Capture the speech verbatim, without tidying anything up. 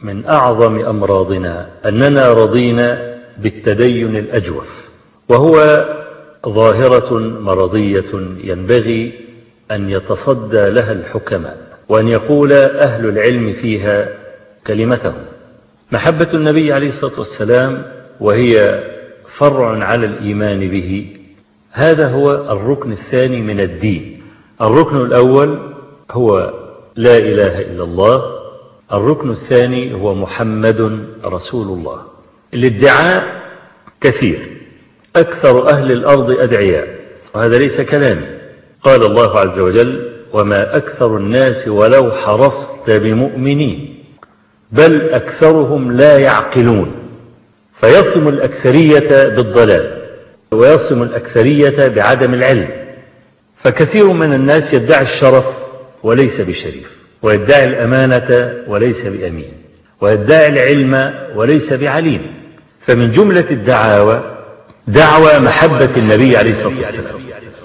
من أعظم أمراضنا أننا رضينا بالتدين الأجوف، وهو ظاهرة مرضية ينبغي أن يتصدى لها الحكماء وأن يقول أهل العلم فيها كلمتهم. محبة النبي عليه الصلاة والسلام وهي فرع على الإيمان به، هذا هو الركن الثاني من الدين. الركن الأول هو لا إله إلا الله، الركن الثاني هو محمد رسول الله. الادعاء كثير، أكثر أهل الأرض أدعياء، وهذا ليس كلامي. قال الله عز وجل: وما أكثر الناس ولو حرصت بمؤمنين بل أكثرهم لا يعقلون. فيصم الأكثرية بالضلال ويصم الأكثرية بعدم العلم. فكثير من الناس يدعي الشرف وليس بشريف، ويدعي الأمانة وليس بأمين، ويدعي العلم وليس بعليم. فمن جملة الدعاوى دعوى محبة النبي عليه الصلاة والسلام،